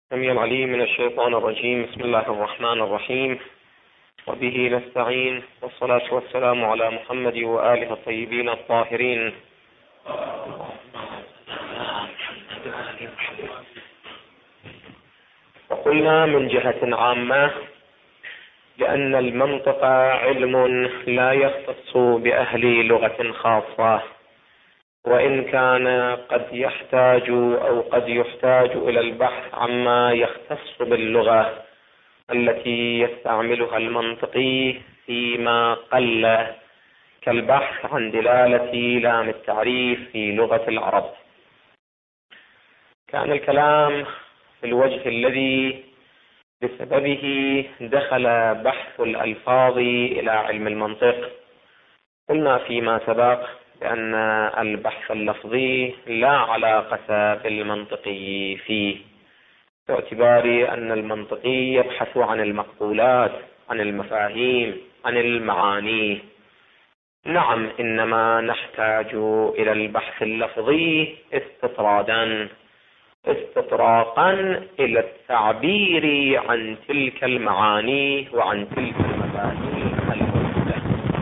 السميع العليم من الشيطان الرجيم. بسم الله الرحمن الرحيم، وبه نستعين، والصلاة والسلام على محمد وآله الطيبين الطاهرين. وقلنا من جهة عامة لأن المنطق علم لا يختص بأهل لغة خاصة، وإن كان قد يحتاج أو قد يحتاج إلى البحث عما يختص باللغة التي يستعملها المنطقي فيما قل، كالبحث عن دلالة لام التعريف في لغة العرب. كان الكلام في الوجه الذي بسببه دخل بحث الألفاظ إلى علم المنطق. قلنا فيما سبق بأن البحث اللفظي لا علاقة بالمنطقي فيه، باعتبار أن المنطقي يبحث عن المقولات، عن المفاهيم، عن المعاني. نعم، إنما نحتاج إلى البحث اللفظي استطراقا إلى التعبير عن تلك المعاني وعن تلك المفاهيم الموجودة.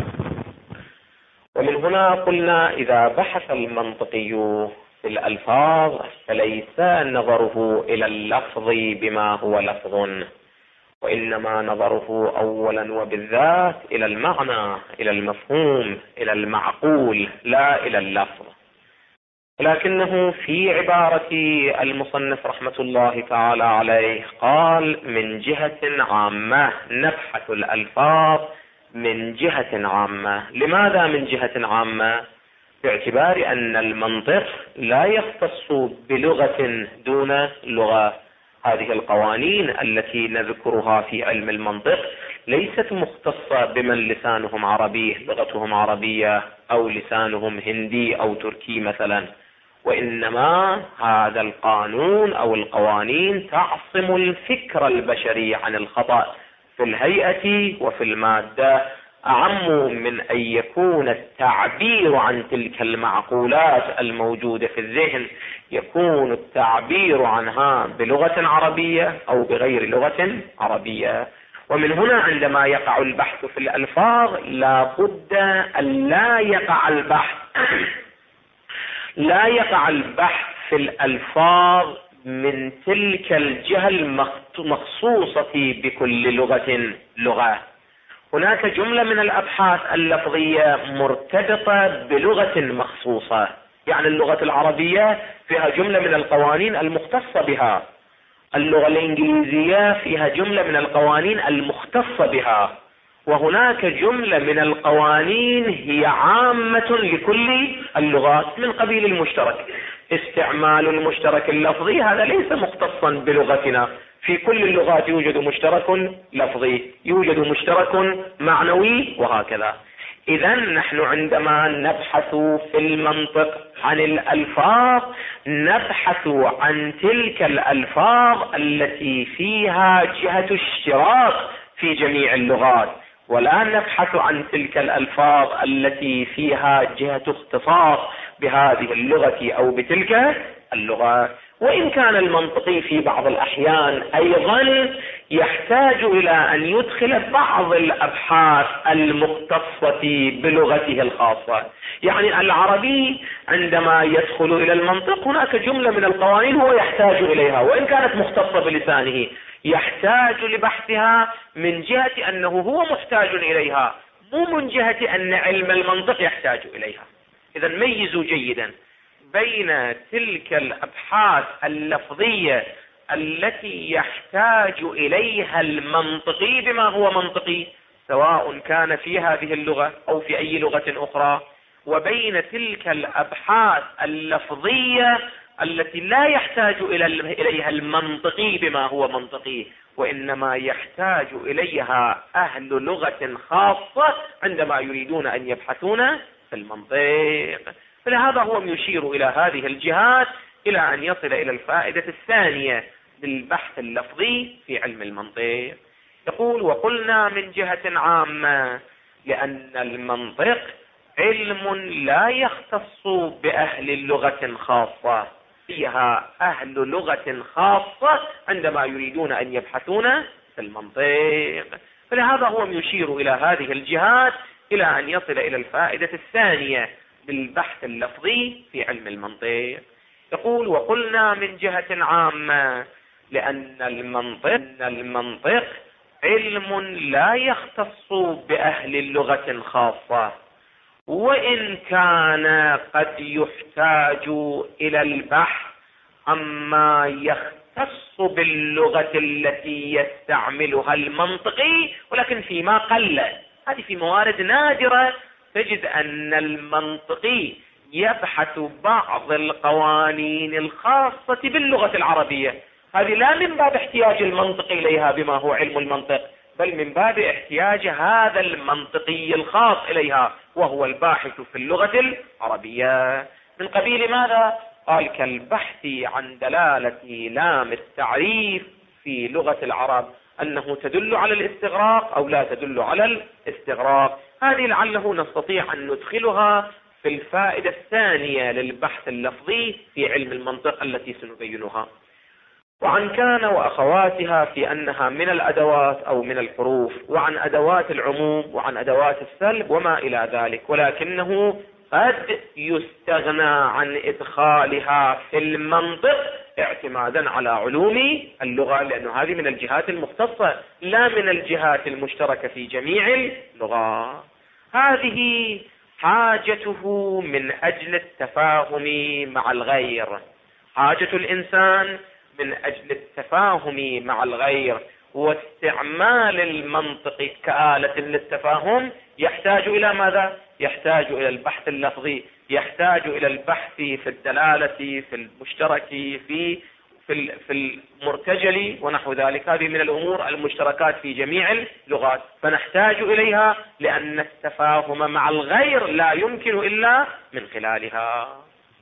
ومن هنا قلنا إذا بحث المنطقي في الألفاظ فليس نظره إلى اللفظ بما هو لفظ، وإنما نظره أولا وبالذات إلى المعنى، إلى المفهوم، إلى المعقول، لا إلى اللفظ. لكنه في عبارة المصنف رحمة الله تعالى عليه قال من جهة عامة، نبحث الألفاظ من جهة عامة. لماذا من جهة عامة؟ باعتبار أن المنطق لا يختص بلغة دون لغة. هذه القوانين التي نذكرها في علم المنطق ليست مختصة بمن لسانهم عربي، لغتهم عربية، أو لسانهم هندي أو تركي مثلا، وإنما هذا القانون أو القوانين تعصم الفكر البشري عن الخطأ في الهيئة وفي المادة، أعم من أن يكون التعبير عن تلك المعقولات الموجودة في الذهن يكون التعبير عنها بلغة عربية أو بغير لغة عربية. ومن هنا عندما يقع البحث في الألفاظ لا بد أن لا يقع البحث في الألفاظ من تلك الجهة المخصوصة بكل لغة. هناك جملة من الأبحاث اللفظية مرتبطة بلغة مخصوصة، يعني اللغة العربية فيها جملة من القوانين المختصة بها، اللغة الإنجليزية فيها جملة من القوانين المختصة بها، وهناك جملة من القوانين هي عامة لكل اللغات من قبيل المشترك. استعمال المشترك اللفظي هذا ليس مختصا بلغتنا، في كل اللغات يوجد مشترك لفظي، يوجد مشترك معنوي، وهكذا. إذا نحن عندما نبحث في المنطق عن الألفاظ نبحث عن تلك الألفاظ التي فيها جهة اشتراك في جميع اللغات، ولا نبحث عن تلك الألفاظ التي فيها جهة اختصاص بهذه اللغة أو بتلك اللغة. وإن كان المنطقي في بعض الأحيان أيضا يحتاج إلى أن يدخل بعض الأبحاث المختصة بلغته الخاصة. يعني العربي عندما يدخل إلى المنطق هناك جملة من القوانين هو يحتاج إليها، وإن كانت مختصة بلسانه يحتاج لبحثها من جهة أنه هو محتاج إليها، مو من جهة أن علم المنطق يحتاج إليها. إذا ميزوا جيدا بين تلك الأبحاث اللفظية التي يحتاج إليها المنطقي بما هو منطقي، سواء كان في هذه اللغة أو في أي لغة أخرى، وبين تلك الأبحاث اللفظية التي لا يحتاج إليها المنطقي بما هو منطقي، وإنما يحتاج إليها أهل لغة خاصة عندما يريدون أن يبحثون في المنطق. فلهذا هو يشير إلى هذه الجهات إلى أن يصل إلى الفائدة الثانية للبحث اللفظي في علم المنطق. يقول وقلنا من جهة عامة لأن المنطق علم لا يختص بأهل اللغة خاصة، فيها أهل لغة خاصة عندما يريدون أن يبحثون في المنطق. فلهذا هو يشير إلى هذه الجهات إلى أن يصل إلى الفائدة الثانية بالبحث اللفظي في علم المنطق. يقول: وقلنا من جهة عامة لأن المنطق علم لا يختص بأهل اللغة خاصة، وإن كان قد يحتاج إلى البحث عما يختص باللغة التي يستعملها المنطقي، ولكن فيما قل. هذه في موارد نادرة تجد أن المنطقي يبحث بعض القوانين الخاصة باللغة العربية. هذه لا من باب احتياج المنطق إليها بما هو علم المنطق، بل من باب احتياج هذا المنطقي الخاص إليها وهو الباحث في اللغة العربية. من قبيل ماذا؟ قال: كالبحث عن دلالة لام التعريف في لغة العرب أنه تدل على الاستغراق أو لا تدل على الاستغراق. هذه لعله نستطيع أن ندخلها في الفائدة الثانية للبحث اللفظي في علم المنطق التي سنبينها. وعن كان وأخواتها في أنها من الأدوات أو من الحروف، وعن أدوات العموم، وعن أدوات السلب وما إلى ذلك، ولكنه قد يستغنى عن إدخالها في المنطق اعتمادا على علوم اللغة، لأن هذه من الجهات المختصة لا من الجهات المشتركة في جميع اللغات. هذه حاجته من أجل التفاهم مع الغير. حاجة الإنسان من أجل التفاهم مع الغير واستعمال المنطق كآلة للتفاهم يحتاج إلى ماذا؟ يحتاج إلى البحث اللفظي، يحتاج إلى البحث في الدلالة، في المشترك، في المرتجل ونحو ذلك. هذه من الأمور المشتركات في جميع اللغات، فنحتاج إليها لأن التفاهم مع الغير لا يمكن إلا من خلالها.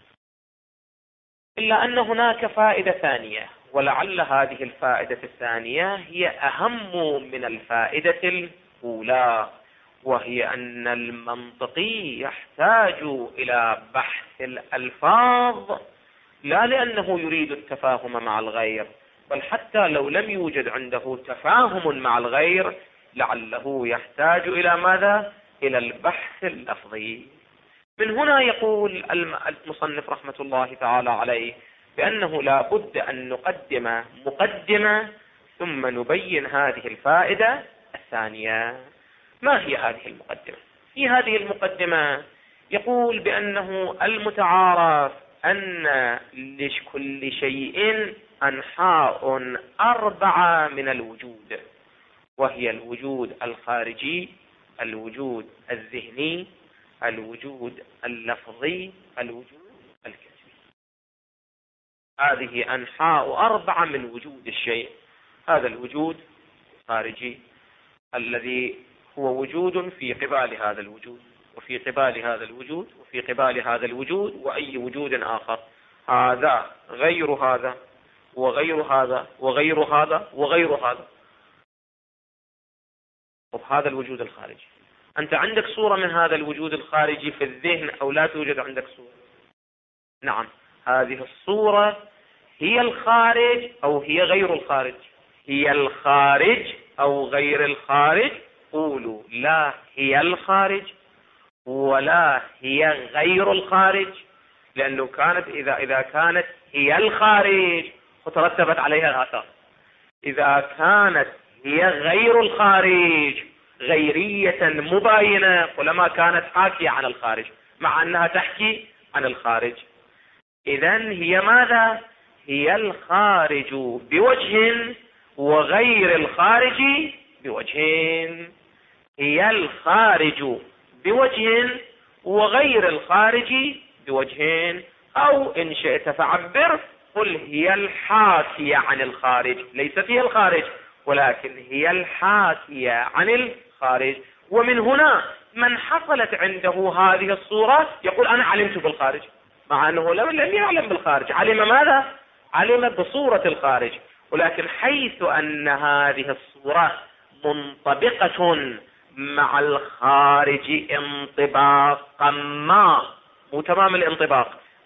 إلا أن هناك فائدة ثانية، ولعل هذه الفائدة الثانية هي أهم من الفائدة الأولى، وهي أن المنطقي يحتاج إلى بحث الألفاظ لا لأنه يريد التفاهم مع الغير، بل حتى لو لم يوجد عنده تفاهم مع الغير لعله يحتاج إلى ماذا؟ إلى البحث اللفظي. من هنا يقول المصنف رحمة الله تعالى عليه بأنه لا بد أن نقدم مقدمة ثم نبين هذه الفائدة الثانية. ما هي هذه المقدمة؟ في هذه المقدمة يقول بأنه المتعارف أن لكل شيء أنحاء 4 من الوجود، وهي الوجود الخارجي، الوجود الذهني، الوجود اللفظي، الوجود الكسبي. هذه أنحاء 4 من وجود الشيء. هذا الوجود الخارجي الذي هو وجود في قبال هذا الوجود، وفي قبال هذا الوجود، وفي قبال هذا الوجود، وأي وجود آخر. هذا غير هذا، وغير هذا، وغير هذا، وغير هذا. وهذا الوجود الخارجي. أنت عندك صورة من هذا الوجود الخارجي في الذهن أو لا توجد عندك صورة؟ نعم، هذه الصورة هي الخارج أو هي غير الخارج؟ هي الخارج أو غير الخارج؟ قولوا لا هي الخارج ولا هي غير الخارج، لأنه كانت إذا كانت هي الخارج وترتبت عليها الآثار. إذا كانت هي غير الخارج غيرية مباينة ولما كانت حاكية عن الخارج مع أنها تحكي عن الخارج. إذن هي ماذا؟ هي الخارج بوجه وغير الخارج بوجه. هي الخارج بوجه وغير الخارج بوجه، أو إن شئت فعبر قل هي الحاكية عن الخارج، ليست هي الخارج ولكن هي الحاكية عن الخارج. ومن هنا من حصلت عنده هذه الصورة يقول أنا علمت بالخارج، مع أنه لم يعلم بالخارج. علم ماذا؟ علم بصورة الخارج، ولكن حيث أن هذه الصورة منطبقة مع الخارج انطباقا ما، مو تمام الانطباق،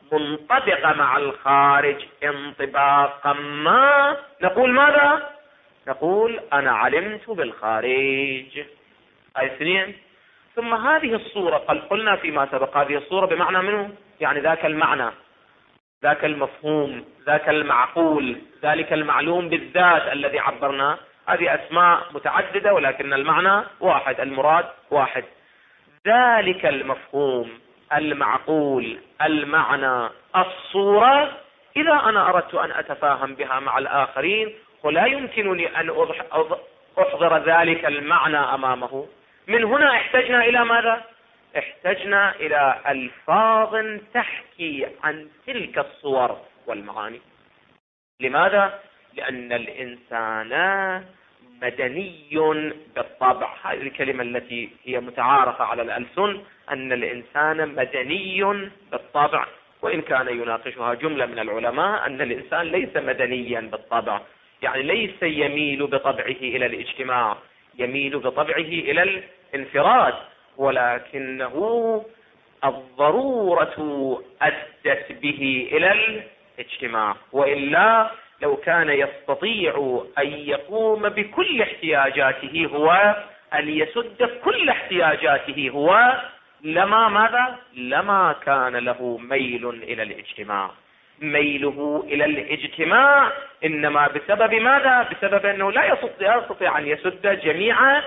منطبقة مع الخارج انطباقا ما، نقول ماذا؟ نقول أنا علمت بالخارج. اثنين، ثم هذه الصورة قلنا فيما سبق هذه الصورة بمعنى منه، يعني ذاك المعنى، ذاك المفهوم، ذاك المعقول، ذلك المعلوم بالذات الذي عبرنا. هذه أسماء متعددة ولكن المعنى واحد، المراد واحد. ذلك المفهوم، المعقول، المعنى، الصورة، إذا أنا أردت أن أتفاهم بها مع الآخرين ولا يمكنني أن أحضر ذلك المعنى أمامه، من هنا احتجنا إلى ماذا؟ احتجنا إلى ألفاظ تحكي عن تلك الصور والمعاني. لماذا؟ لأن الإنسان مدني بالطبع. هذه الكلمة التي هي متعارفة على الألسن، أن الإنسان مدني بالطبع، وإن كان يناقشها جملة من العلماء أن الإنسان ليس مدنيا بالطبع، يعني ليس يميل بطبعه إلى الاجتماع، يميل بطبعه إلى الانفراد، ولكنه الضرورة أدت به إلى الاجتماع. وإلا لو كان يستطيع أن يقوم بكل احتياجاته هو، أن يسد كل احتياجاته هو، لما كان له ميل إلى الاجتماع. ميله إلى الاجتماع إنما بسبب ماذا؟ بسبب أنه لا يستطيع أن يسد جميع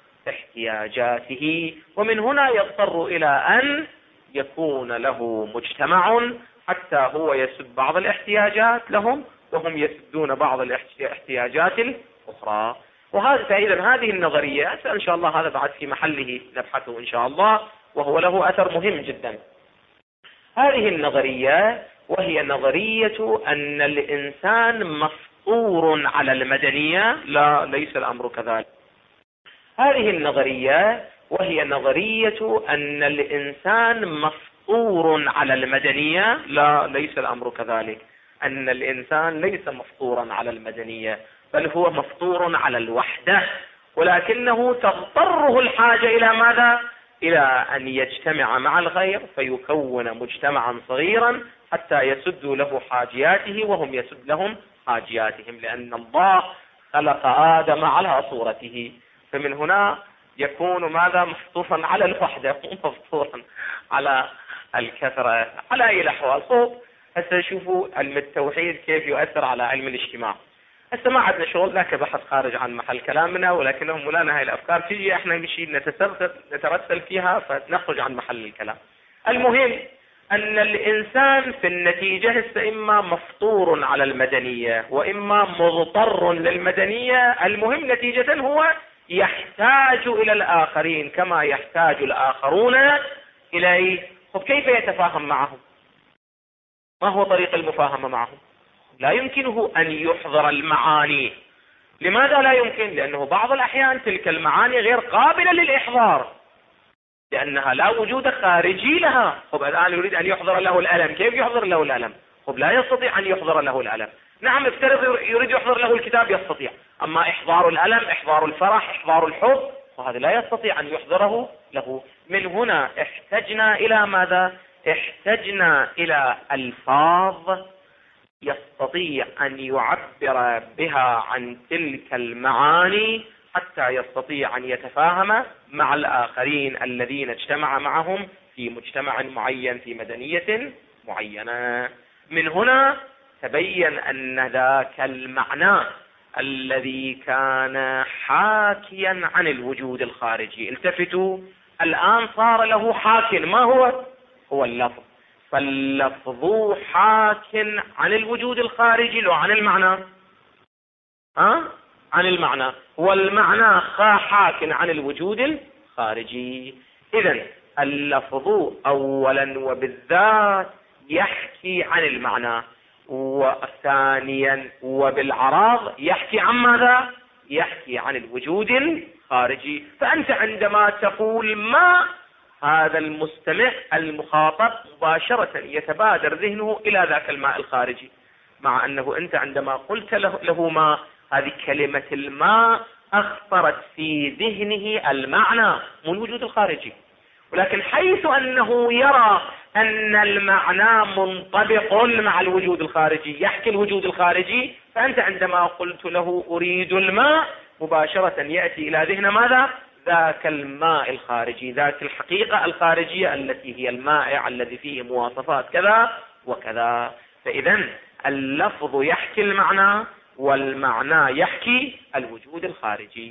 احتياجاته، ومن هنا يضطر إلى أن يكون له مجتمع حتى هو يسد بعض الاحتياجات لهم وهم يسدون بعض الاحتياجات الأخرى. فإذا هذه النظرية إن شاء الله هذا بعد في محله نبحثه إن شاء الله، وهو له أثر مهم جدا. هذه النظرية وهي نظرية أن الإنسان مفطور على المدنية. لا، ليس الأمر كذلك. هذه النظرية وهي نظرية أن الإنسان مفطور على المدنية. لا، ليس الأمر كذلك. أن الإنسان ليس مفطورا على المدنية، بل هو مفطور على الوحدة، ولكنه تضطره الحاجة إلى ماذا؟ إلى أن يجتمع مع الغير فيكون مجتمعا صغيرا حتى يسد له حاجياته وهم يسد لهم حاجياتهم، لأن الله خلق آدم على صورته. فمن هنا يكون ماذا؟ مفطورا على الوحدة، مفطورا على الكثرة، على أي الأحوال. هسه شوفوا علم التوحيد كيف يؤثر على علم الاجتماع. هسه ما عندنا شغل ذاك بحث خارج عن محل كلامنا، ولكنهم مولانا هاي الأفكار تيجي احنا نمشي نترسل فيها فنخرج عن محل الكلام. المهم أن الإنسان في النتيجة هسه إما مفطور على المدنية وإما مضطر للمدنية. المهم نتيجة هو يحتاج إلى الآخرين كما يحتاج الآخرون إليه. كيف يتفاهم معهم؟ ما هو طريق المفاهمة معهم؟ لا يمكنه أن يحضر المعاني. لماذا لا يمكن؟ لأنه بعض الأحيان تلك المعاني غير قابلة للإحضار، لأنها لا وجود خارجي لها. الآن يريد أن يحضر له الألم، كيف يحضر له الألم؟ لا يستطيع أن يحضر له الألم. نعم، افترض يريد يحضر له الكتاب يستطيع، أما إحضار الألم، إحضار الفرح، إحضار الحب، وهذا لا يستطيع أن يحضره له. من هنا احتجنا إلى ماذا؟ احتجنا إلى ألفاظ يستطيع أن يعبر بها عن تلك المعاني حتى يستطيع أن يتفاهم مع الآخرين الذين اجتمع معهم في مجتمع معين في مدنية معينة. من هنا تبين أن ذاك المعنى الذي كان حاكيا عن الوجود الخارجي، التفتوا الآن صار له حاكٍ. ما هو اللفظ. فاللفظ حاكٍ عن الوجود الخارجي لو عن المعنى، عن المعنى، والمعنى حاكٍ عن الوجود الخارجي. إذن اللفظ أولا وبالذات يحكي عن المعنى، وثانيا وبالعراض يحكي عن ماذا؟ يحكي عن الوجود الخارجي. فأنت عندما تقول ما، هذا المستمع المخاطب مباشرة يتبادر ذهنه إلى ذاك الماء الخارجي، مع أنه أنت عندما قلت له ما، هذه كلمة الماء أخطرت في ذهنه المعنى من الوجود الخارجي. ولكن حيث أنه يرى أن المعنى منطبق مع الوجود الخارجي، يحكي الوجود الخارجي، فأنت عندما قلت له أريد الماء مباشرة يأتي إلى ذهن ماذا؟ ذاك الماء الخارجي، ذاك الحقيقة الخارجية التي هي المائع الذي فيه مواصفات كذا وكذا. فإذا اللفظ يحكي المعنى والمعنى يحكي الوجود الخارجي.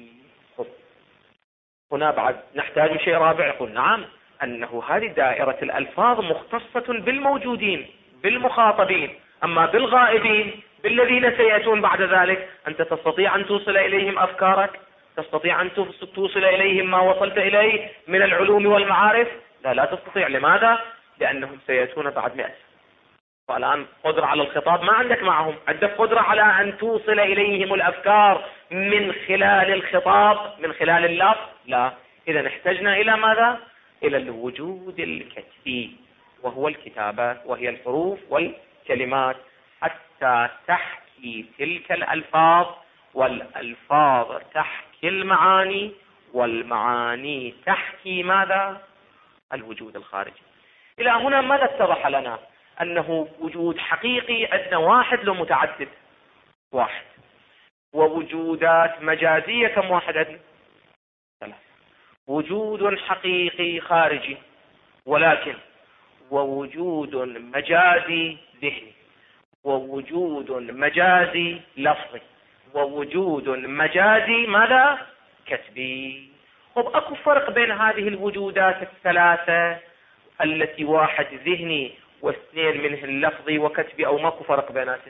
هنا بعد نحتاج شيء رابع، يقول نعم أنه هذه دائرة الألفاظ مختصة بالموجودين بالمخاطبين، أما بالغائبين بالذين سيأتون بعد ذلك أنت تستطيع أن توصل إليهم أفكارك، تستطيع أن توصل إليهم ما وصلت إليه من العلوم والمعارف؟ لا تستطيع. لماذا؟ لأنهم سيأتون بعد 100 سنة، والآن قدرة على الخطاب ما عندك معهم، عندك قدرة على أن توصل إليهم الأفكار من خلال الخطاب من خلال اللفظ؟ لا. إذا احتجنا إلى ماذا؟ إلى الوجود الكتبي، وهو الكتابة، وهي الحروف والكلمات، حتى تحكي تلك الألفاظ، والألفاظ تحكي المعاني، والمعاني تحكي ماذا؟ الوجود الخارجي. إلى هنا ماذا اتضح لنا؟ أنه وجود حقيقي عندنا واحد لو متعدد؟ واحد. ووجودات مجازية كم واحد عندنا؟ 3. وجود حقيقي خارجي، ولكن ووجود مجازي ذهني، ووجود مجازي لفظي، ووجود مجازي ماذا؟ كتبي. أكو فرق بين هذه الوجودات الثلاثة التي واحد ذهني واثنين منه اللفظي وكتبي، أو ماكو فرق بيناتهم؟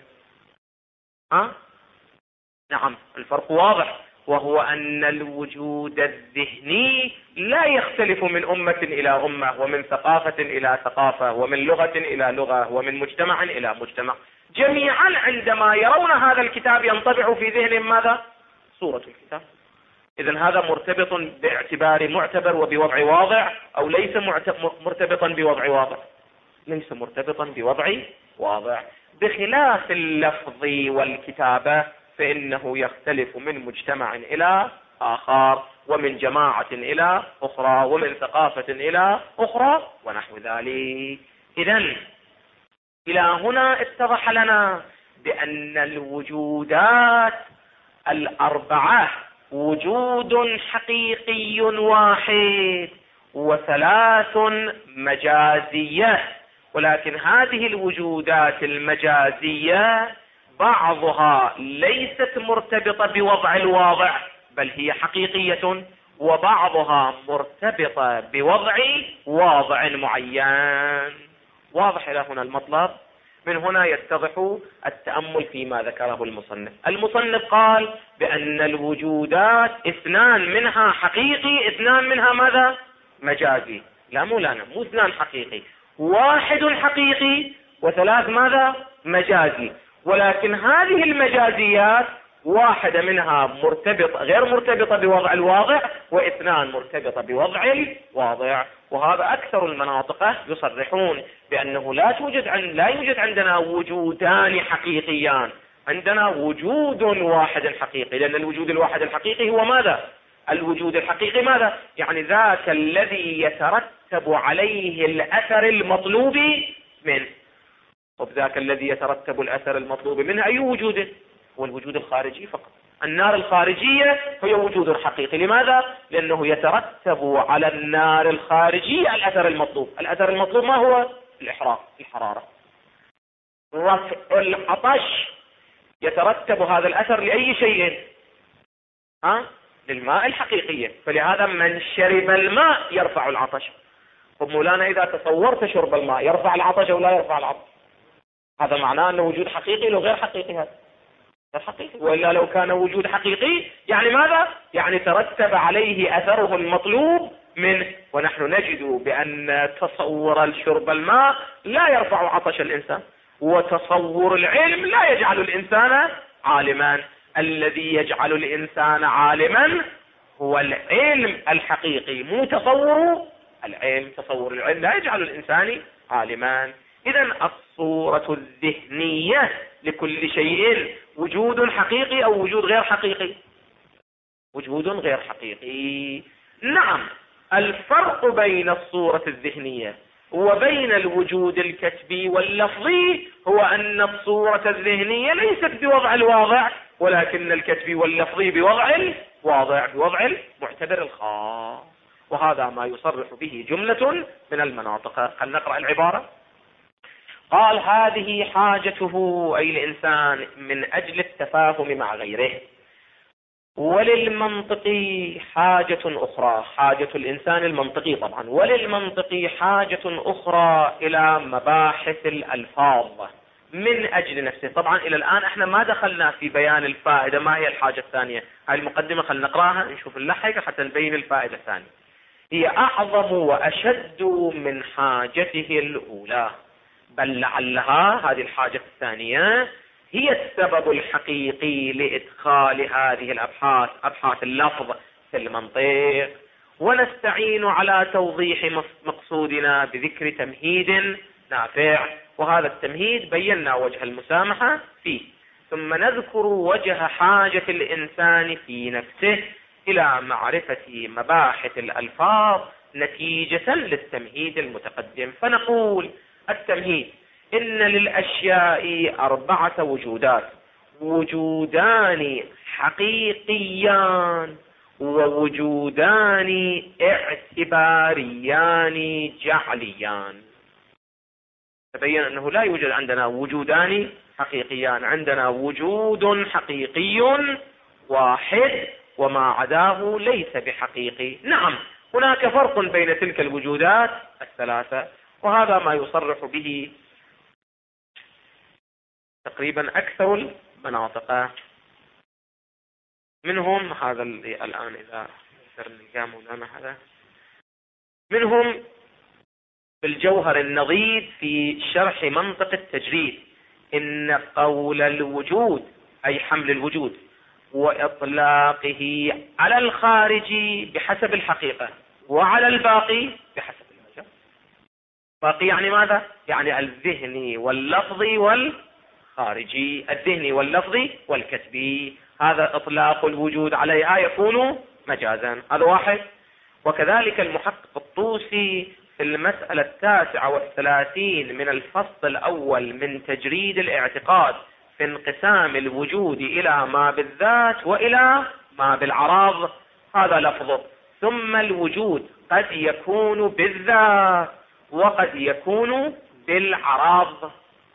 نعم الفرق واضح، وهو أن الوجود الذهني لا يختلف من أمة إلى أمة، ومن ثقافة إلى ثقافة، ومن لغة إلى لغة، ومن مجتمع إلى مجتمع. جميعا عندما يرون هذا الكتاب ينطبع في ذهنهم ماذا؟ صورة الكتاب. إذن هذا مرتبط باعتبار معتبر وبوضع واضع، أو ليس مرتبطا بوضع واضع؟ ليس مرتبطا بوضع واضع. بخلاف اللفظ والكتابة فإنه يختلف من مجتمع إلى آخر، ومن جماعة إلى أخرى، ومن ثقافة إلى أخرى، ونحو ذلك. إذن إلى هنا اتضح لنا بأن الوجودات الأربعة وجود حقيقي واحد وثلاث مجازية، ولكن هذه الوجودات المجازية بعضها ليست مرتبطة بوضع الواضع بل هي حقيقية، وبعضها مرتبطة بوضع واضع معين. واضح إلى هنا المطلب؟ من هنا يتضح التأمل فيما ذكره المصنف. المصنف قال بأن الوجودات 2 منها حقيقي، 2 منها ماذا؟ مجازي. لا مولانا، مو 2 حقيقي، 1 حقيقي و3 ماذا؟ مجازي. ولكن هذه المجازيات 1 منها غير مرتبطة بوضع الواضع، و2 مرتبطة بوضع الواضع. وهذا أكثر المناطق يصرحون بأنه لا يوجد عندنا وجودان حقيقيان، عندنا وجود واحد حقيقي، لأن الوجود الواحد الحقيقي هو ماذا؟ الوجود الحقيقي ماذا؟ يعني ذاك الذي يترتب عليه الأثر المطلوب منه. وبذاك الذي يترتب الأثر المطلوب منه أي وجود؟ هو الوجود الخارجي فقط. النار الخارجية هي وجود حقيقي. لماذا؟ لأنه يترتب على النار الخارجية الأثر المطلوب. الأثر المطلوب ما هو؟ الإحراق، الحرارة. رفع العطش يترتب هذا الأثر لأي شيء؟ للماء الحقيقية. فلهذا من شرب الماء يرفع العطش. طب مولانا إذا تصورت شرب الماء يرفع العطش أو لا يرفع العطش؟ هذا معناه أنه وجود حقيقي لو غير حقيقي؟ هذا حقيقي. وإلا لو كان وجود حقيقي يعني ماذا؟ يعني ترتب عليه أثره المطلوب منه. ونحن نجد بأن تصور الشرب الماء لا يرفع عطش الإنسان، وتصور العلم لا يجعل الإنسان عالما. الذي يجعل الإنسان عالما هو العلم الحقيقي، مو تصور العلم. تصور العلم لا يجعل الإنسان عالما. إذن الصورة الذهنية لكل شيء وجود حقيقي أو وجود غير حقيقي؟ وجود غير حقيقي. نعم الفرق بين الصورة الذهنية وبين الوجود الكتبي واللفظي هو أن الصورة الذهنية ليست بوضع الواضع، ولكن الكتبي واللفظي بوضع الواضع، بوضع المعتبر الخاص. وهذا ما يصرح به جملة من المناطق. خلينا نقرأ العبارة. قال: هذه حاجته، أي الإنسان، من أجل التفاهم مع غيره. وللمنطقي حاجة أخرى، حاجة الإنسان المنطقي طبعا، وللمنطقي حاجة أخرى إلى مباحث الألفاظ من أجل نفسه. طبعا إلى الآن احنا ما دخلنا في بيان الفائدة. ما هي الحاجة الثانية؟ هاي المقدمة خلينا نقراها نشوف اللحقة حتى نبين الفائدة الثانية. هي أعظم وأشد من حاجته الأولى، بل لعلها هذه الحاجة الثانية هي السبب الحقيقي لإدخال هذه الأبحاث، أبحاث اللفظ، في المنطق. ونستعين على توضيح مقصودنا بذكر تمهيد نافع، وهذا التمهيد بينا وجه المسامحة فيه، ثم نذكر وجه حاجة الإنسان في نفسه إلى معرفة مباحث الألفاظ نتيجة للتمهيد المتقدم. فنقول: التمهيد: إن للأشياء 4 وجودات، وجودان حقيقيان ووجودان اعتباريان جعليان. تبين أنه لا يوجد عندنا وجودان حقيقيان، عندنا وجود حقيقي واحد وما عداه ليس بحقيقي. نعم، هناك فرق بين تلك الوجودات الثلاثة، وهذا ما يصرح به تقريبا أكثر المناطق. منهم هذا الآن إذا نلقى مولانا هذا، منهم بالجوهر النظيف في شرح منطق التجريد: إن قول الوجود، أي حمل الوجود، وإطلاقه على الخارج بحسب الحقيقة وعلى الباقي بحسب المجاز. باقي يعني ماذا؟ يعني الذهني واللفظي والخارجي، الذهني واللفظي والكتبي. هذا إطلاق الوجود عليها يكون مجازا. هذا واحد. وكذلك المحقق الطوسي في المسألة 39 من الفصل الأول من تجريد الاعتقاد في انقسام الوجود إلى ما بالذات وإلى ما بالعراض، هذا لفظه: ثم الوجود قد يكون بالذات وقد يكون بالعراض،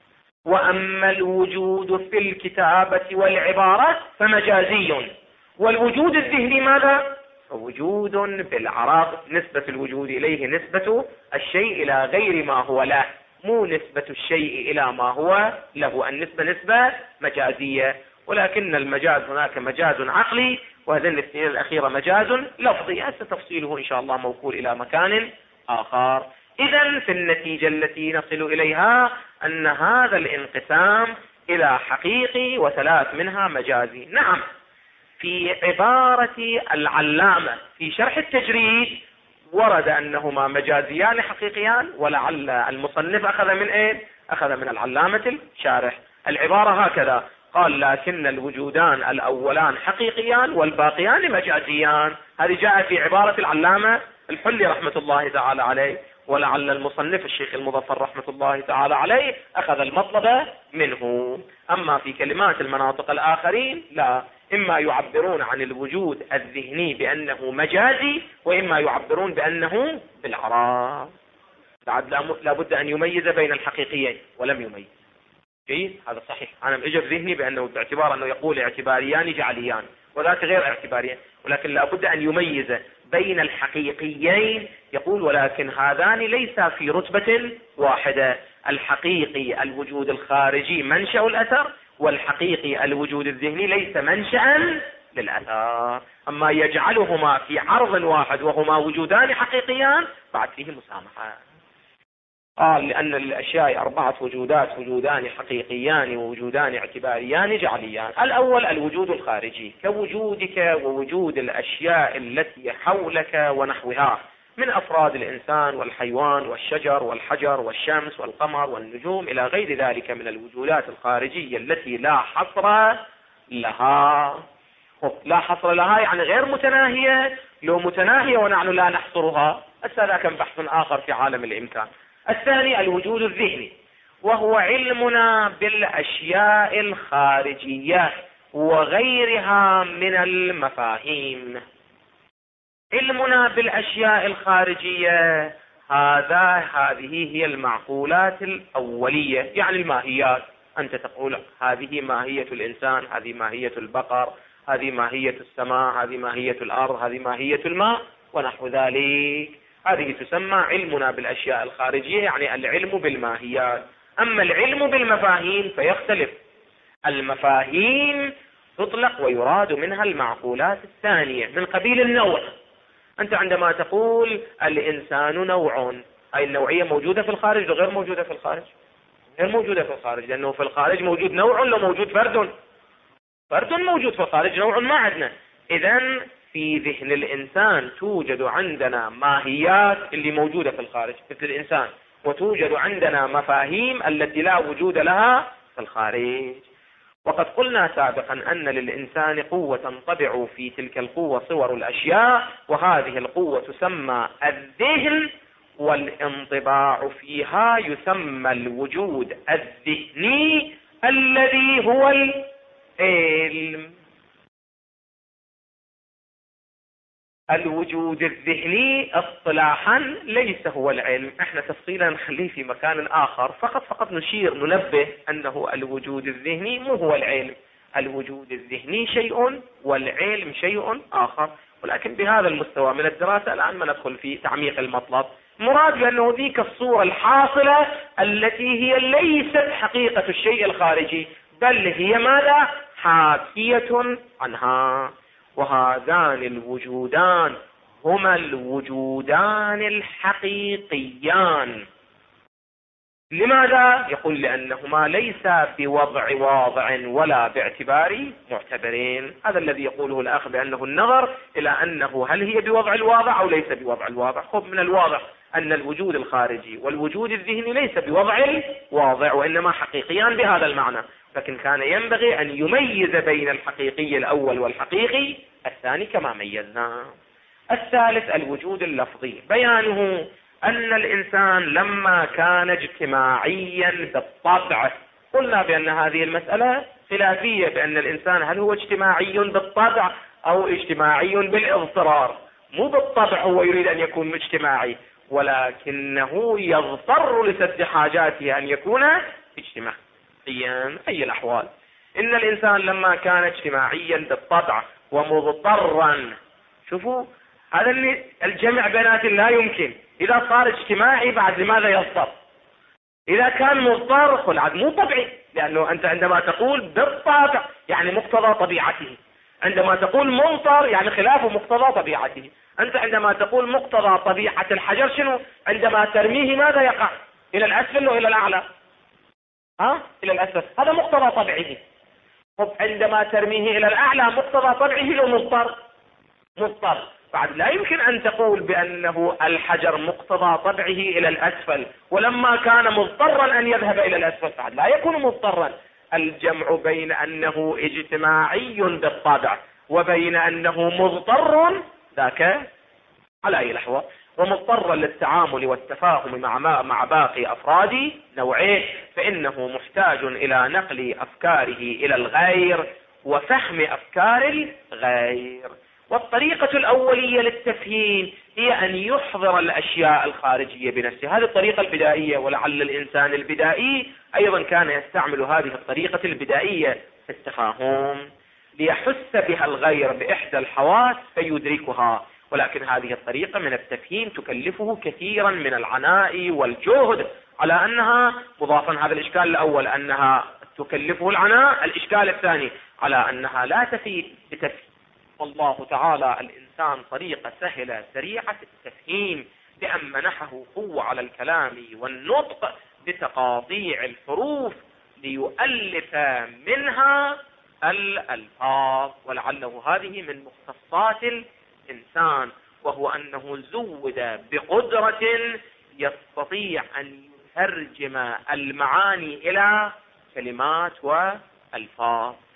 وأما الوجود في الكتابة والعبارة فمجازي، والوجود الذهني ماذا؟ وجود بالعراض، نسبة الوجود إليه نسبة الشيء إلى غير ما هو له، مو نسبة الشيء إلى ما هو له. النسبة نسبة مجازية، ولكن المجاز هناك مجاز عقلي، وهذه الاثنين الأخيرة مجاز لفظي، هذا تفصيله إن شاء الله موكول إلى مكان آخر. إذن في النتيجة التي نصل إليها أن هذا الانقسام إلى حقيقي وثلاث منها مجازي. نعم، في عبارة العلامة في شرح التجريد ورد أنهما مجازيان حقيقيان، ولعل المصنف أخذ من إيه؟ أخذ من العلامة الشارح. العبارة هكذا قال: لكن الوجودان الأولان حقيقيان والباقيان مجازيان. هذه جاء في عبارة العلامة الحلي رحمة الله تعالى عليه، ولعل المصنف الشيخ المظفر رحمة الله تعالى عليه أخذ المطلب منه. أما في كلمات المناطق الآخرين لا، إما يعبرون عن الوجود الذهني بأنه مجازي، وإما يعبرون بأنه بالعراض. لا بد أن يميز بين الحقيقيين، ولم يميز. جيد، هذا صحيح. أنا أجب ذهني بأنه باعتبار أنه يقول اعتباريان جعليان، وذاك غير اعتباريان، ولكن لا بد أن يميز بين الحقيقيين. يقول: ولكن هذان ليس في رتبة واحدة، الحقيقي الوجود الخارجي منشأ الأثر، والحقيقي الوجود الذهني ليس منشأ للأثر. أما يجعلهما في عرض واحد وهما وجودان حقيقيان بعد فيه مسامحة. قال: لأن للأشياء 4 وجودات، وجودان حقيقيان ووجودان اعتباريان جعليان. الأول الوجود الخارجي، كوجودك ووجود الأشياء التي حولك ونحوها من أفراد الإنسان والحيوان والشجر والحجر والشمس والقمر والنجوم إلى غير ذلك من الوجودات الخارجية التي لا حصر لها. لا حصر لها يعني غير متناهية، لو متناهية ونحن لا نحصرها هذا كان بحث آخر في عالم الإمكان. الثاني الوجود الذهني، وهو علمنا بالأشياء الخارجية وغيرها من المفاهيم. علمنا بالأشياء الخارجية هذه هي المعقولات الأولية، يعني الماهيات. أنت تقول هذه ماهية الإنسان، هذه ماهية البقر، هذه ماهية السماء، هذه ماهية الأرض، هذه ماهية الماء ونحو ذلك. هذه تسمى علمنا بالأشياء الخارجية، يعني العلم بالماهيات. أما العلم بالمفاهيم فيختلف. المفاهيم تطلق ويراد منها المعقولات الثانية من قبيل النوع. أنت عندما تقول الإنسان نوع، أي النوعية موجودة في الخارج وغير موجودة في الخارج؟ غير موجودة في الخارج، لأنه في الخارج موجود نوع لو موجود فرد موجود في الخارج، نوع ما عندنا. إذن في ذهن الإنسان توجد عندنا ماهيات اللي موجودة في الخارج مثل الإنسان، وتوجد عندنا مفاهيم التي لا وجود لها في الخارج. وقد قلنا سابقا أن للإنسان قوة تنطبع في تلك القوة صور الأشياء، وهذه القوة تسمى الذهن، والانطباع فيها يسمى الوجود الذهني الذي هو العلم. الوجود الذهني اصطلاحا ليس هو العلم، احنا تفصيلا نخليه في مكان آخر، فقط ننبه أنه الوجود الذهني مو هو العلم. الوجود الذهني شيء والعلم شيء آخر، ولكن بهذا المستوى من الدراسة الآن ما ندخل في تعميق المطلب. مراد بأنه ذيك الصورة الحاصلة التي هي ليست حقيقة الشيء الخارجي، بل هي ماذا؟ حاكية عنها. وهذان الوجودان هما الوجودان الحقيقيان. لماذا؟ يقول لأنهما ليس بوضع واضع ولا باعتبار معتبرين. هذا الذي يقوله الأخ بأنه النظر إلى أنه هل هي بوضع الواضع أو ليس بوضع الواضع. خب من الواضح أن الوجود الخارجي والوجود الذهني ليس بوضع الواضع وإنما حقيقيان بهذا المعنى، لكن كان ينبغي أن يميز بين الحقيقي الأول والحقيقي الثاني كما ميزنا. الثالث الوجود اللفظي، بيانه أن الإنسان لما كان اجتماعيا بالطبع، قلنا بأن هذه المسألة خلافية، بأن الإنسان هل هو اجتماعي بالطبع أو اجتماعي بالاضطرار. مو بالطبع هو يريد أن يكون اجتماعي، ولكنه يضطر لسد حاجاته أن يكون اجتماعيا. أي الأحوال إن الإنسان لما كان اجتماعيا بالطبع ومضطرا، شوفوا هذا اللي الجمع بينات لا يمكن. إذا صار اجتماعي بعد لماذا يضطر؟ إذا كان مضطر قل عاد مو طبيعي، لأنه أنت عندما تقول بالطبع يعني مقتضى طبيعته، عندما تقول مضطر يعني خلاف مقتضى طبيعته. أنت عندما تقول مقتضى طبيعة الحجر شنو؟ عندما ترميه ماذا يقع؟ إلى الأسفل وإلى الأعلى؟ إلى الأسفل، هذا مقتضى طبيعه. طب عندما ترميه إلى الأعلى مقتضى طبيعه لو مضطر. بعد لا يمكن أن تقول بأنه الحجر مقتضى طبعه إلى الأسفل، ولما كان مضطرا أن يذهب إلى الأسفل بعد لا يكون مضطرا. الجمع بين أنه اجتماعي بالطبع وبين أنه مضطر ذاك على أي الأحوال، ومضطرا للتعامل والتفاهم مع باقي أفراد نوعيه، فإنه محتاج إلى نقل أفكاره إلى الغير وفهم أفكار الغير. والطريقة الأولية للتفهيم هي أن يحضر الأشياء الخارجية بنفسه. هذه الطريقة البدائية، ولعل الإنسان البدائي أيضا كان يستعمل هذه الطريقة البدائية في التفاهم ليحس بها الغير بإحدى الحواس فيدركها. ولكن هذه الطريقة من التفهيم تكلفه كثيرا من العناء والجهد، على أنها مضافا هذا الإشكال الأول أنها تكلفه العناء، الإشكال الثاني على أنها لا تفيد بتفهيم. والله تعالى الإنسان طريقة سهلة سريعة التفهيم، بأن منحه قوة على الكلام والنطق بتقاطيع الحروف ليؤلف منها الألفاظ. ولعله هذه من مختصات الإنسان، وهو أنه زود بقدرة يستطيع أن يترجم المعاني إلى كلمات وألفاظ.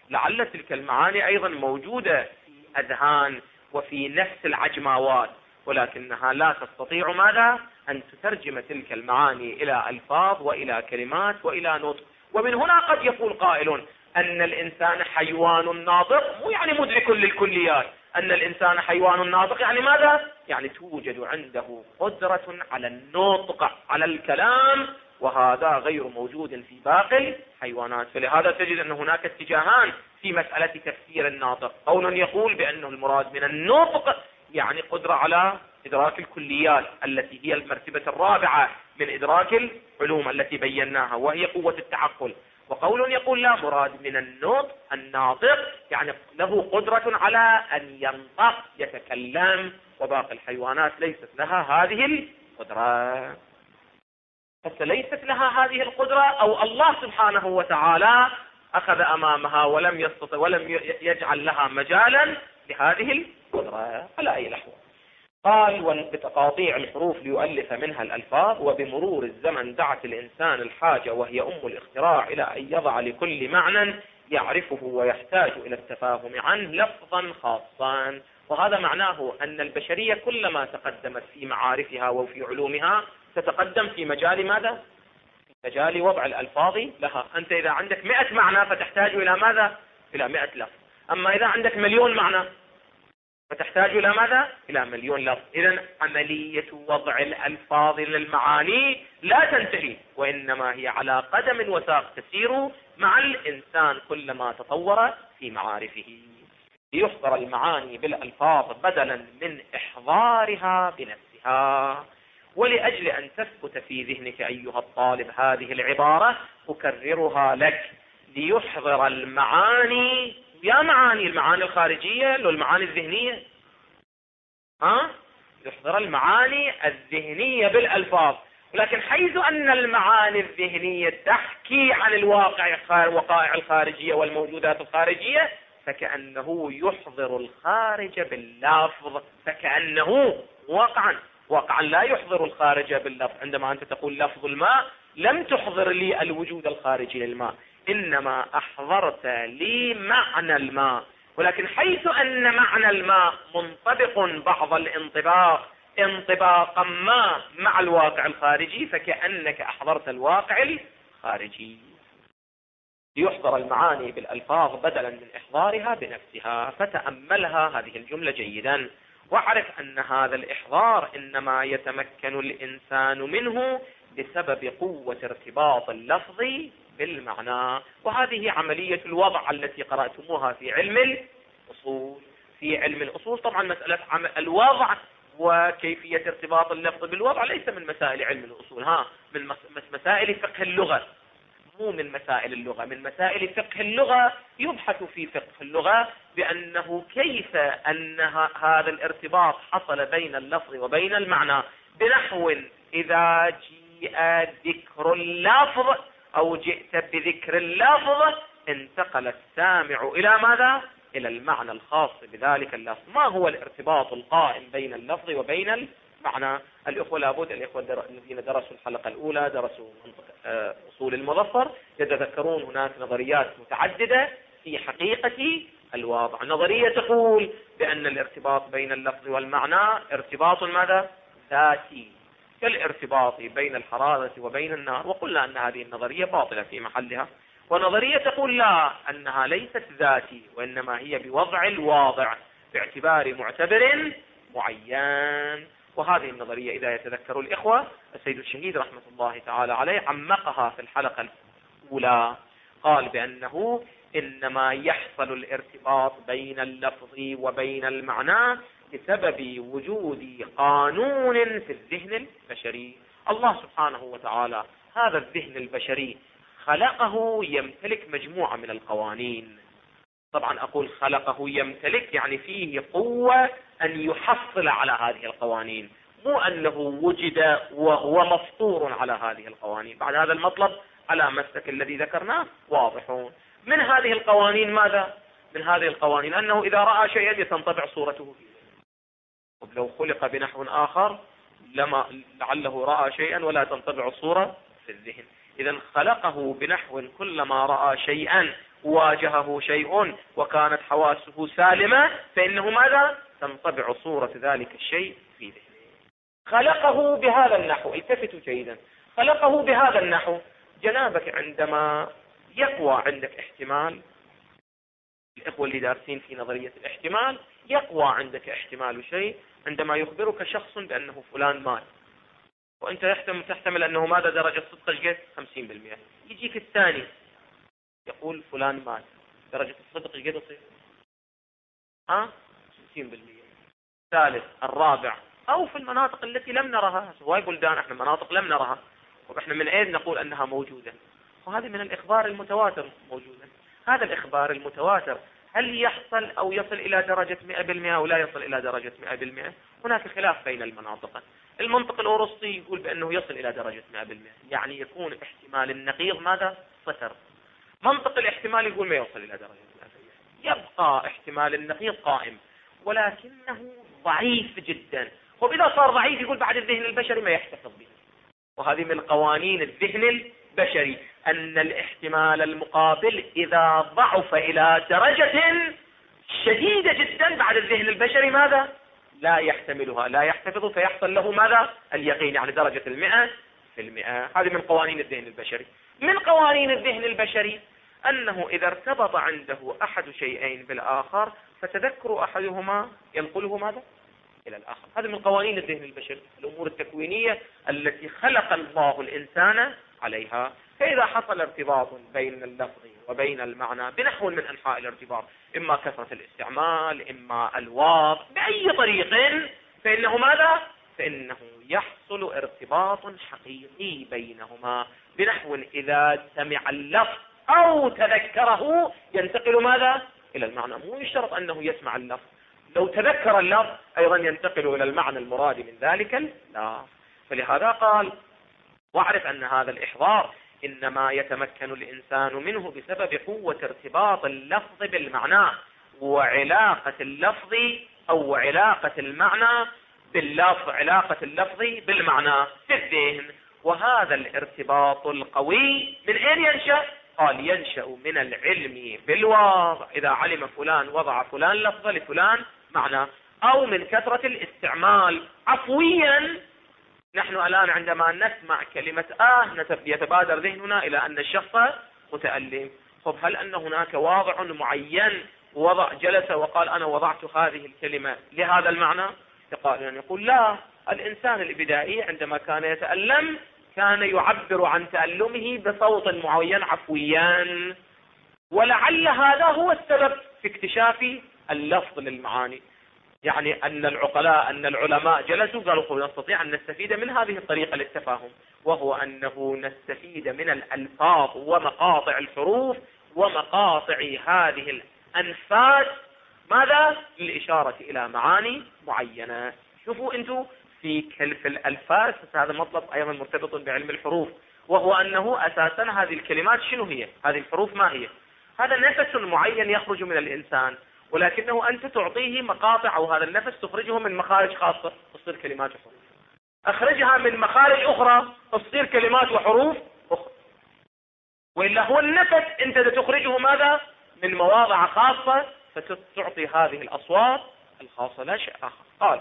لعل تلك المعاني أيضا موجودة في أذهان وفي نفس العجماوات، ولكنها لا تستطيع ماذا؟ أن تترجم تلك المعاني إلى ألفاظ وإلى كلمات وإلى نطق. ومن هنا قد يقول قائل أن الإنسان حيوان ناطق، مو يعني مدرك للكليات، أن الإنسان حيوان ناطق يعني ماذا؟ يعني توجد عنده قدرة على النطق، على الكلام، وهذا غير موجود في باقي الحيوانات. فلهذا تجد أن هناك اتجاهان في مسألة تفسير الناطق. قول يقول بأنه المراد من النطق يعني قدرة على إدراك الكليات التي هي المرتبة الرابعة من إدراك العلوم التي بيناها، وهي قوة التعقل. وقول يقول لا، مراد من النطق الناطق يعني له قدرة على أن ينطق يتكلم، وباقي الحيوانات ليست لها هذه القدرة. فليست لها هذه القدرة، أو الله سبحانه وتعالى أخذ أمامها ولم يستطع ولم يجعل لها مجالا لهذه القدرة على أي الأحوال. قال بتقاطيع الحروف ليؤلف منها الألفاظ، وبمرور الزمن دعت الإنسان الحاجة وهي أم الاختراع إلى أن يضع لكل معنى يعرفه ويحتاج إلى التفاهم عنه لفظا خاصا. وهذا معناه أن البشرية كلما تقدمت في معارفها وفي علومها تتقدم في مجال ماذا؟ في مجال وضع الألفاظ لها. أنت إذا عندك 100 معنى فتحتاج إلى ماذا؟ إلى 100 لفظ. أما إذا عندك 1,000,000 معنى فتحتاج إلى ماذا؟ إلى 1,000,000 لفظ. إذن عملية وضع الألفاظ للمعاني لا تنتهي، وإنما هي على قدم وساق تسير مع الإنسان كلما تطور في معارفه. ليحضر المعاني بالألفاظ بدلا من إحضارها بنفسها. ولأجل أن تثبت في ذهنك أيها الطالب هذه العبارة أكررها لك: ليحضر المعاني، يا معاني المعاني الخارجية لو المعاني الذهنية، يحضر المعاني الذهنية بالألفاظ. ولكن حيث أن المعاني الذهنية تحكي عن الوقائع الخارجية والموجودات الخارجية، فكأنه يحضر الخارج باللفظ، فكأنه واقعا لا يحضر الخارج باللفظ. عندما أنت تقول لفظ الماء لم تحضر لي الوجود الخارجي للماء، إنما أحضرت لي معنى الماء. ولكن حيث أن معنى الماء منطبق بعض الانطباق انطباقا ما مع الواقع الخارجي، فكأنك أحضرت الواقع الخارجي. ليحضر المعاني بالألفاظ بدلا من إحضارها بنفسها. فتأملها هذه الجملة جيدا، واعرف أن هذا الإحضار إنما يتمكن الإنسان منه بسبب قوة ارتباط اللفظ بالمعنى. وهذه عملية الوضع التي قرأتموها في علم الأصول. في علم الأصول طبعا مسألة الوضع وكيفية ارتباط اللفظ بالوضع ليس من مسائل علم الأصول، من مسائل فقه اللغة، مو من مسائل اللغة. من مسائل فقه اللغة يبحث في فقه اللغة بأنه كيف أن هذا الارتباط حصل بين اللفظ وبين المعنى، بنحو إذا جيء ذكر اللفظ أو جئت بذكر اللفظ انتقل السامع إلى ماذا؟ إلى المعنى الخاص بذلك اللفظ. ما هو الارتباط القائم بين اللفظ وبين المعنى؟ الإخوة لابد، الإخوة الذين درسوا الحلقة الأولى درسوا أصول المظفر يتذكرون هناك نظريات متعددة في حقيقة الواضع. نظرية تقول بأن الارتباط بين اللفظ والمعنى ارتباط ماذا؟ ذاتي، كالارتباط بين الحرارة وبين النار، وقلنا أن هذه النظرية باطلة في محلها. ونظرية تقول لا، أنها ليست ذاتي، وإنما هي بوضع الواضع باعتبار معتبر معين. وهذه النظرية إذا يتذكر الإخوة السيد الشهيد رحمة الله تعالى عليه عمقها في الحلقة الأولى، قال بأنه إنما يحصل الارتباط بين اللفظ وبين المعنى بسبب وجود قانون في الذهن البشري. الله سبحانه وتعالى هذا الذهن البشري خلقه يمتلك مجموعة من القوانين. طبعا أقول خلقه يمتلك يعني فيه قوة أن يحصل على هذه القوانين، مو أنه وجد وهو مفطور على هذه القوانين. بعد هذا المطلب على مسلك الذي ذكرناه واضحون. من هذه القوانين ماذا؟ من هذه القوانين أنه إذا رأى شيئا يتنطبع صورته فيه. لو خلق بنحو آخر لعله رأى شيئا ولا تنطبع الصورة في الذهن. إذا خلقه بنحو كلما رأى شيئا واجهه شيء وكانت حواسه سالمة فإنه ماذا؟ تنطبع صورة ذلك الشيء في ذهنه. خلقه بهذا النحو، التفتوا جيدا، خلقه بهذا النحو. جنابك عندما يقوى عندك احتمال، الإخوة اللي دارسين في نظرية الاحتمال، يقوى عندك احتمال شيء عندما يخبرك شخص بأنه فلان مات، وأنت تحتمل أنه ماذا درجة صدقه 50%. يجيك الثاني يقول فلان مات، درجة الصدق قد تصير 60%. الثالث، الرابع، أو في المناطق التي لم نرها، هواي بلدان احنا مناطق لم نرها، واحنا من أين نقول أنها موجودة؟ وهذه من الإخبار المتواتر موجودة. هذا الإخبار المتواتر هل يحصل أو يصل إلى درجة 100% أو لا يصل إلى درجة 100%؟ هناك خلاف بين المناطق. المنطق الأوروسطي يقول بأنه يصل إلى درجة 100%، يعني يكون احتمال النقيض ماذا؟ صفر. منطق الاحتمال يقول ما يوصل إلى درجة 100%، يبقى احتمال النقيض قائم ولكنه ضعيف جدا. وإذا صار ضعيف يقول بعد الذهن البشري ما يحتفظ به. وهذه من قوانين الذهن البشري، أن الاحتمال المقابل إذا ضعف إلى درجة شديدة جدا بعد الذهن البشري ماذا؟ لا يحتملها، لا يحتفظ، فيحصل له ماذا؟ اليقين، يعني درجة 100%. هذه من قوانين الذهن البشري. من قوانين الذهن البشري أنه إذا ارتبط عنده أحد شيئين بالآخر فتذكر أحدهما ينقله ماذا؟ إلى الآخر. هذا من قوانين الذهن البشري، الأمور التكوينية التي خلق الله الإنسان عليها. فإذا حصل ارتباط بين اللفظ وبين المعنى بنحو من أنحاء الارتباط، إما كثرة الاستعمال، إما الواضع، بأي طريق، فإنه ماذا؟ فإنه يحصل ارتباط حقيقي بينهما، بنحو إذا سمع اللفظ أو تذكره ينتقل ماذا؟ إلى المعنى. مو يشترط أنه يسمع اللفظ، لو تذكر اللفظ أيضا ينتقل إلى المعنى المراد من ذلك اللفظ. فلهذا قال: واعرف أن هذا الإحضار إنما يتمكن الإنسان منه بسبب قوة ارتباط اللفظ بالمعنى، وعلاقة اللفظ أو علاقة المعنى باللفظ، علاقة اللفظ بالمعنى في الذهن. وهذا الارتباط القوي من أين ينشأ؟ قال: ينشأ من العلم بالوضع، إذا علم فلان وضع فلان لفظ لفلان معنى، أو من كثرة الاستعمال عفويا. نحن الآن عندما نسمع كلمة يتبادر ذهننا إلى أن الشخص متألم. طب هل أن هناك واضع معين جلس وقال أنا وضعت هذه الكلمة لهذا المعنى؟ يقول لا، الإنسان الابتدائي عندما كان يتألم كان يعبر عن تألمه بصوت معين عفويا، ولعل هذا هو السبب في اكتشاف اللفظ للمعاني. يعني أن العلماء جلسوا قالوا نستطيع أن نستفيد من هذه الطريقة للتفاهم، وهو أنه نستفيد من الألفاظ ومقاطع الحروف ومقاطع هذه الأنفاس ماذا؟ للإشارة إلى معاني معينة. شوفوا أنتم في الألفاظ، هذا مطلب أيضا مرتبط بعلم الحروف، وهو أنه أساسا هذه الكلمات شنو هي؟ هذه الحروف ما هي؟ هذا نفس معين يخرج من الإنسان، ولكنه أنت تعطيه مقاطع، أو هذا النفس تخرجه من مخارج خاصة تصير كلمات وحروف، أخرجها من مخارج أخرى تصير كلمات وحروف أخرى. وإلا هو النفس أنت تخرجه ماذا؟ من مواضع خاصة فتعطي هذه الأصوات الخاصة، لا شيء آخر. قال: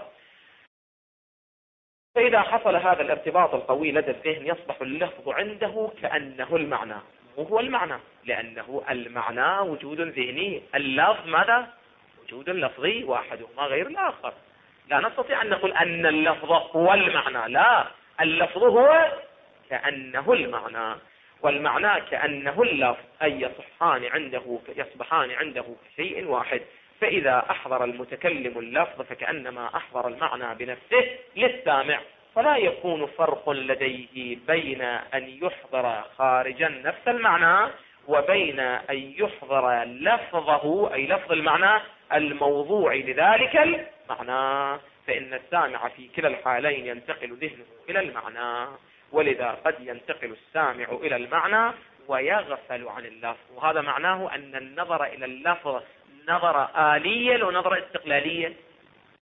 فإذا حصل هذا الارتباط القوي لدى الذهن يصبح اللفظ عنده كأنه المعنى، وهو المعنى، لأنه المعنى وجود ذهني، اللفظ ماذا؟ وجود لفظي، واحدهما غير الآخر. لا نستطيع أن نقول أن اللفظ هو المعنى، لا، اللفظ هو كأنه المعنى، والمعنى كأنه اللفظ، أي يصبحان عنده كشيء واحد. فإذا أحضر المتكلم اللفظ فكأنما أحضر المعنى بنفسه للسامع، فلا يكون فرق لديه بين أن يحضر خارجا نفس المعنى وبين أن يحضر لفظه، أي لفظ المعنى الموضوع لذلك المعنى. فإن السامع في كلا الحالين ينتقل ذهنه إلى المعنى، ولذا قد ينتقل السامع إلى المعنى ويغفل عن اللفظ. وهذا معناه أن النظر إلى اللفظ نظرة آلية ونظرة استقلالية.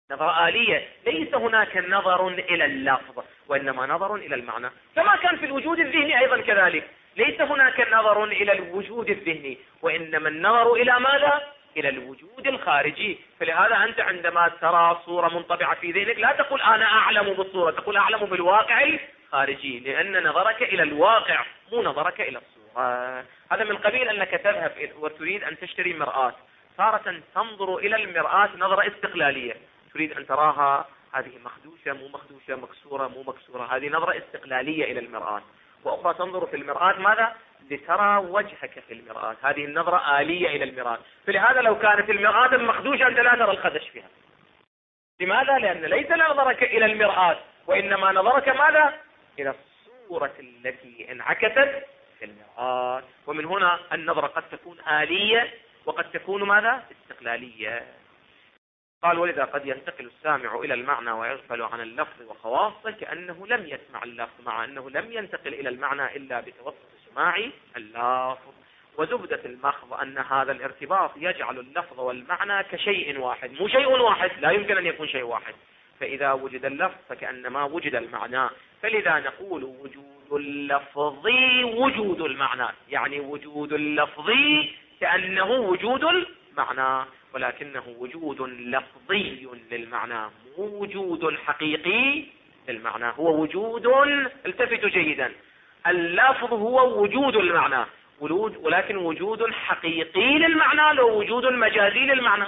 نظرة آلية، ليس هناك نظر إلى اللفظ وإنما نظر إلى المعنى، كما كان في الوجود الذهني أيضا كذلك، ليس هناك نظر إلى الوجود الذهني وإنما النظر إلى ماذا؟ إلى الوجود الخارجي. فلهذا أنت عندما ترى صورة منطبعة في ذهنك لا تقول أنا أعلم بالصورة، تقول أعلم بالواقع الخارجي، لأن نظرك إلى الواقع مو نظرك إلى الصورة. هذا من قبيل أنك تذهب وتريد أن تشتري مرآة، تارة تنظر إلى المرآة نظرة استقلالية، تريد أن تراها هذه مخدوشة مو مخدوشة، مكسورة مو مكسورة، هذه نظرة استقلالية إلى المرآة. وأخرى تنظر في المرآة ماذا؟ لترى وجهك في المرآة، هذه النظرة آلية إلى المرآة. فلهذا لو كانت المرآة مخدوشة أنت لا ترى الخدش فيها. لماذا؟ لأن ليس نظرك إلى المرآة وإنما نظرك ماذا؟ إلى الصورة التي انعكست في المرآة. ومن هنا النظرة قد تكون آلية وقد تكون ماذا؟ استقلالية. قال ولذا قد ينتقل السامع إلى المعنى ويغفل عن اللفظ وخواصه كأنه لم يسمع اللفظ، مع أنه لم ينتقل إلى المعنى إلا بتوسط سماع اللفظ. وزبدة المخض أن هذا الارتباط يجعل اللفظ والمعنى كشيء واحد، مو شيء واحد، لا يمكن أن يكون شيء واحد. فإذا وجد اللفظ فكأنما وجد المعنى، فلذا نقول وجود اللفظ وجود المعنى، يعني وجود اللفظ كأنه وجود المعنى، ولكنه وجود لفظي للمعنى مو وجود حقيقي للمعنى. هو وجود، التفتوا جيدا، اللفظ هو وجود المعنى ولكن وجود حقيقي للمعنى لو وجود مجازي للمعنى.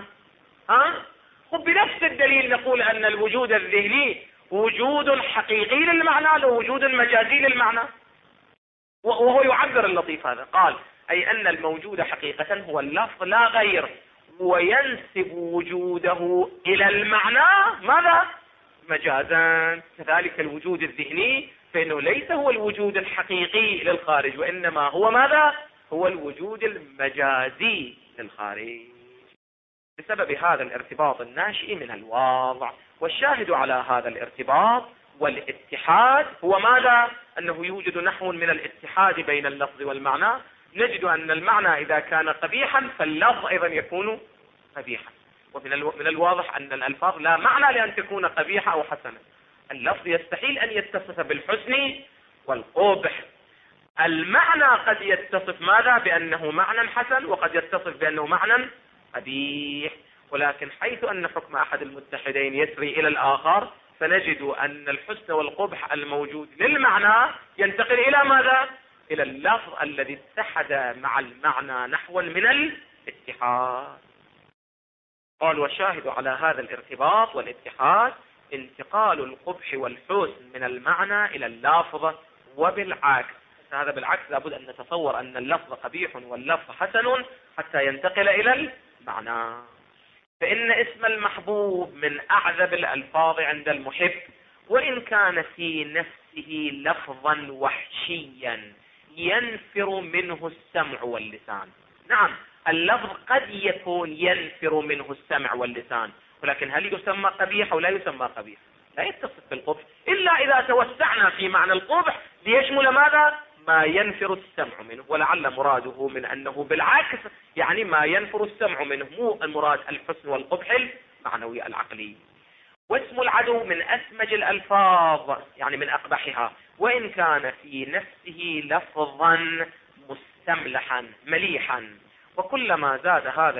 بنفس الدليل نقول أن الوجود الذهني وجود حقيقي للمعنى لو وجود مجازي للمعنى. وهو يعبر اللطيف هذا، قال أي أن الموجود حقيقة هو اللفظ لا غير، وينسب وجوده إلى المعنى ماذا؟ مجازا. كذلك الوجود الذهني فإنه ليس هو الوجود الحقيقي للخارج وإنما هو ماذا؟ هو الوجود المجازي للخارج، بسبب هذا الارتباط الناشئ من الواضع. والشاهد على هذا الارتباط والاتحاد هو ماذا؟ أنه يوجد نحو من الاتحاد بين اللفظ والمعنى. نجد أن المعنى إذا كان قبيحا فاللفظ أيضا يكون قبيحا. ومن الواضح أن الألفاظ لا معنى لأن تكون قبيحة أو حسنة. اللفظ يستحيل أن يتصف بالحسن والقبح. المعنى قد يتصف ماذا؟ بأنه معنى حسن، وقد يتصف بأنه معنى قبيح. ولكن حيث أن حكم أحد المتحدين يسري إلى الآخر فنجد أن الحسن والقبح الموجود للمعنى ينتقل إلى ماذا؟ إلى اللفظ الذي اتحد مع المعنى نحو من الاتحاد. قال والشاهد على هذا الارتباط والاتحاد انتقال القبح والحسن من المعنى إلى اللفظ، وبالعكس. هذا بالعكس، لابد أن نتصور أن اللفظ قبيح واللفظ حسن حتى ينتقل إلى المعنى. فإن اسم المحبوب من أعذب الألفاظ عند المحب، وإن كان في نفسه لفظا وحشيا ينفر منه السمع واللسان. نعم، اللفظ قد يكون ينفر منه السمع واللسان، ولكن هل يسمى قبيح أو لا يسمى قبيح؟ لا يتصف بالقبح إلا إذا توسعنا في معنى القبح ليشمل ماذا؟ ما ينفر السمع منه. ولعل مراده من أنه بالعكس، يعني ما ينفر السمع منه، مو المراد الحسن والقبح المعنوي العقلي. واسم العدو من أسمج الألفاظ، يعني من أقبحها، وإن كان في نفسه لفظا مستملحا مليحا. وكلما زاد هذا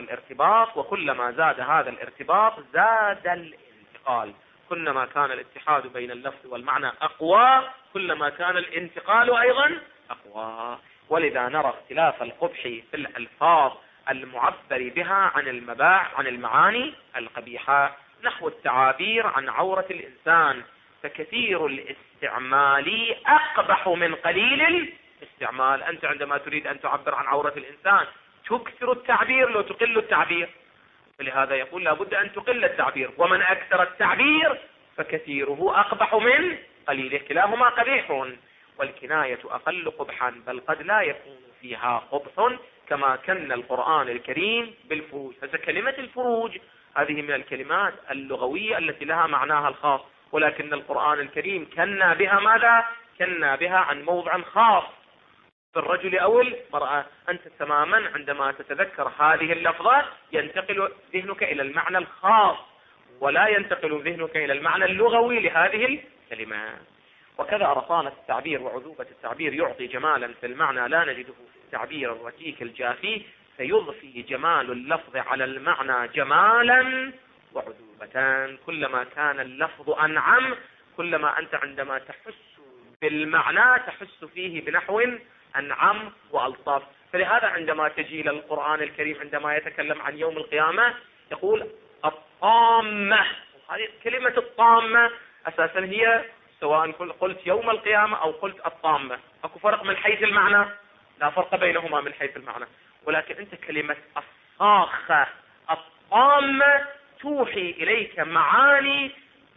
الارتباط زاد الانتقال. كلما كان الاتحاد بين اللفظ والمعنى أقوى كلما كان الانتقال أيضا أقوى. ولذا نرى اختلاف القبح في الألفاظ المعبر بها عن المعاني القبيحة، نحو التعابير عن عورة الإنسان، فكثير الاستعمال أقبح من قليل الاستعمال. أنت عندما تريد أن تعبر عن عورة الإنسان تكثر التعبير لو تقل التعبير، فلهذا يقول لابد أن تقل التعبير. ومن أكثر التعبير فكثيره أقبح من قليله، كلاهما قبيح. والكناية أقل قبحا، بل قد لا يكون فيها قبح، كما كن القرآن الكريم بالفروج. فكلمة الفروج هذه من الكلمات اللغوية التي لها معناها الخاص، ولكن القرآن الكريم كنا بها ماذا؟ كنا بها عن موضع خاص في الرجل أو المرأة. أنت تماما عندما تتذكر هذه اللفظات ينتقل ذهنك إلى المعنى الخاص، ولا ينتقل ذهنك إلى المعنى اللغوي لهذه الكلمة. وكذا رصانة التعبير وعذوبة التعبير يعطي جمالا في المعنى لا نجده في التعبير الركيك الجافي، فيضفي جمال اللفظ على المعنى جمالا وعذوبة. كلما كان اللفظ أنعم كلما أنت عندما تحس بالمعنى تحس فيه بنحو أنعم وألطف. فلهذا عندما تجي إلى القرآن الكريم عندما يتكلم عن يوم القيامة يقول الطامة. هذه كلمة الطامة أساسا هي سواء قلت يوم القيامة أو قلت الطامة، أكو فرق من حيث المعنى؟ لا فرق بينهما من حيث المعنى. ولكن أنت كلمة الصاخة الطامة توحي إليك معاني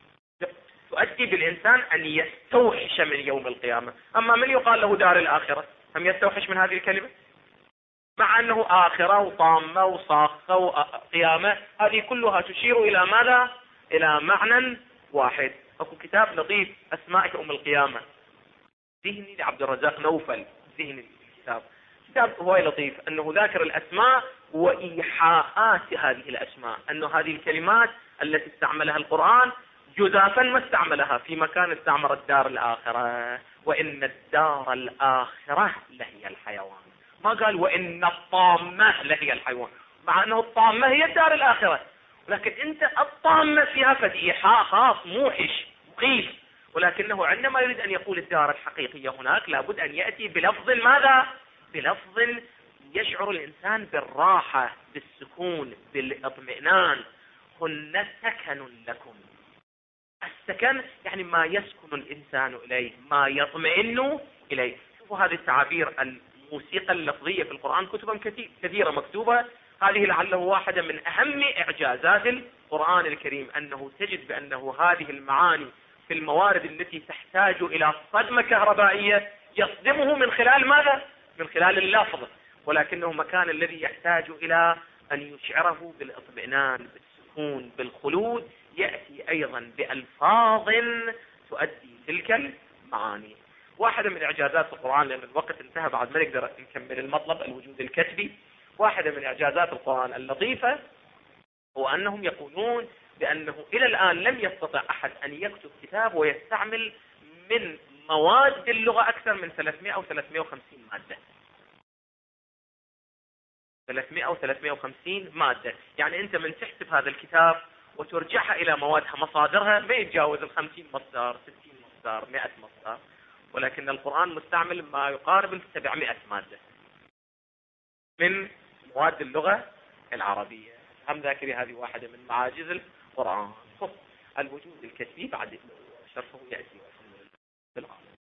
تؤدي بالإنسان أن يستوحش من يوم القيامة. أما من يقال له دار الآخرة هم يستوحش من هذه الكلمة؟ مع أنه آخرة وطامة وصاخة وقيامة هذه كلها تشير إلى ماذا؟ إلى معنى واحد. أكو كتاب لطيف أسماء يوم القيامة ذهني لعبد الرزاق نوفل، ذهني كتاب هو لطيف أنه ذاكر الأسماء وإيحاءات هذه الأسماء، أنه هذه الكلمات التي استعملها القرآن جزافا ما استعملها في مكان استعمل الدار الآخرة، وإن الدار الآخرة لهي الحيوان، ما قال وإن الطامة لهي الحيوان، مع أنه الطامة هي الدار الآخرة، ولكن أنت الطامة فيها إيحاء خاص موحش مخيف، ولكنه عندما يريد أن يقول الدار الحقيقية هناك لابد أن يأتي بلفظ ماذا؟ بلفظ يشعر الإنسان بالراحة بالسكون بالاطمئنان. هن سكن لكم. السكن يعني ما يسكن الإنسان إليه، ما يطمئن إليه. شوفوا هذه التعابير الموسيقى اللفظية في القرآن كتبا كثيرة مكتوبة، هذه لعله واحدة من أهم إعجازات القرآن الكريم، أنه تجد بأنه هذه المعاني في الموارد التي تحتاج إلى صدمة كهربائية يصدمه من خلال ماذا؟ من خلال اللفظ، ولكنه مكان الذي يحتاج إلى أن يشعره بالاطمئنان بالسكون بالخلود يأتي أيضا بألفاظ تؤدي تلك المعاني. واحدة من إعجازات القرآن، لأن الوقت انتهى بعد ما نقدر نكمل المطلب، الوجود الكتبي. واحدة من إعجازات القرآن اللطيفة هو أنهم يقولون بأنه إلى الآن لم يستطع أحد أن يكتب كتاب ويستعمل من مواد اللغة أكثر من 300 أو 350 مادة. 300 أو 350 مادة، يعني أنت من تحسب هذا الكتاب وترجعها إلى موادها مصادرها ما يتجاوز 50 مصدر 60 مصدر 100 مصدر، ولكن القرآن مستعمل ما يقارب 700 مادة من مواد اللغة العربية. هم ذاكري هذه واحدة من معاجز القرآن. الوجود الكتبي بعد شرحه يأتي بالعالم.